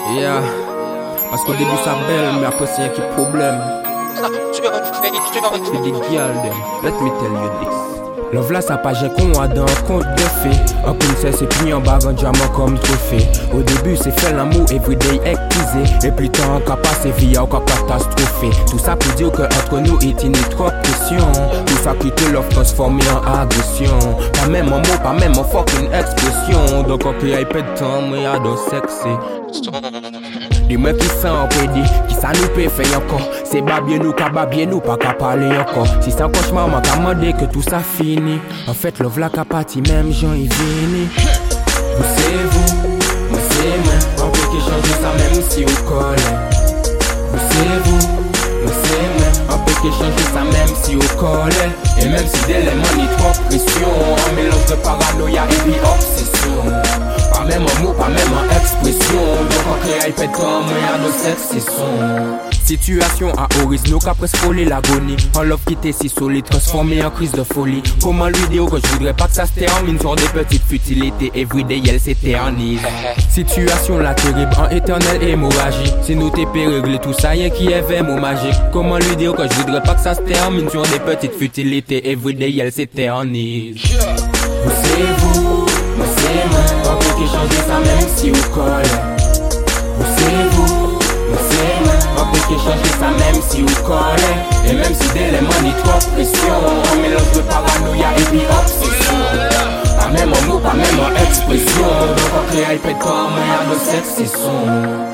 Yeah. Parce qu'au début ça belle, mais après c'est un qui problème. C'est des girls them. Let me tell you this. Love là ça pas j'ai con à dans compte de fait. Un princesse et puis en bas un diamant comme trophée. Au début c'est fait l'amour everyday actisé. Et plus tard qu'à passer via ou qu'à catastropher. Tout ça pour dire que entre nous est une trop pression. Tout ça qui te love transformé en agression. Pas même un mot, pas même un fucking expression. Donc on peut y peu de temps mais à dos sexy. Dis-moi qui s'en pédit, qui ça nous peut faire encore. C'est babien nous, pas qu'à parler encore. Si c'est un cauchemar, m'a demandé que tout ça finit. En fait, love la capati, même Jean il vini. Vous c'est vous, moi c'est moi. On peut que changer ça même si on colle. Vous c'est vous, moi c'est moi. On peut que changer ça même si on colle. Et même si d'éléments ni trop pression. Un mélange de paranoïa et puis obsession. Pas même un mot, pas même en expression. Donc on crée un temps, mais à nos sexes c'est son. Situation à Horis, nous qu'a presque volé l'agonie. En love qui était si solide, transformé en crise de folie. Comment lui dire que je voudrais pas que ça se termine sur des petites futilités. Everyday elle s'éternise. Situation la terrible, en éternelle hémorragie. Si nous t'es péréglé tout ça, y'a qui est vraiment magique. Comment lui dire que je voudrais pas que ça se termine sur des petites futilités. Everyday elle s'éternise. Vous c'est vous, moi c'est moi. On peut que changer ça même si vous colle. Vous c'est vous, moi c'est moi. On peut que changer ça même si vous colle. Et même si d'éléments ni trop pression. Un mélange de paranoïa et puis obsession. Pas même en mot, pas même en expression. Donc on crée un peu de temps, mais à nos sexes c'est son.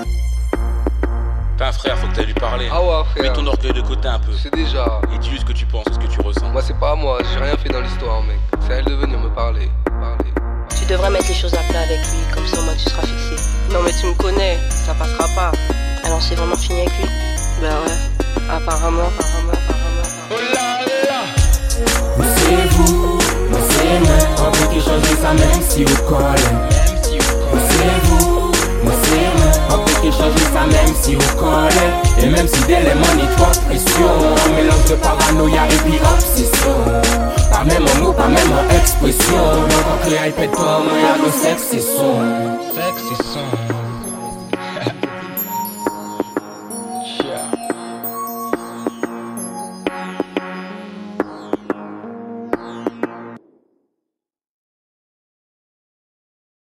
Enfin frère, faut que t'ailles lui parler. Ah ouais frère. Mets ton orgueil de côté un peu. C'est déjà. Et dis juste ce que tu penses, ce que tu ressens. Moi c'est pas à moi, j'ai rien fait dans l'histoire mec. C'est à elle de venir me parler. Tu devrais mettre les choses à plat avec lui, comme ça au moins tu seras fixé. Non mais tu me connais, ça passera pas. Alors c'est vraiment fini avec lui? Ben ouais, apparemment. Oh là là. Vous c'est vous, moi c'est moi. On peut que changer ça même si vous colle. Vous c'est vous, moi c'est moi. On peut que changer ça même si vous colle. Et même si d'éléments ni trop pression. Un mélange de paranoïa et puis obsession. Pas même en mot, pas même en expression. Donc on crée un peu de temps, mais à nos sexes c'est son.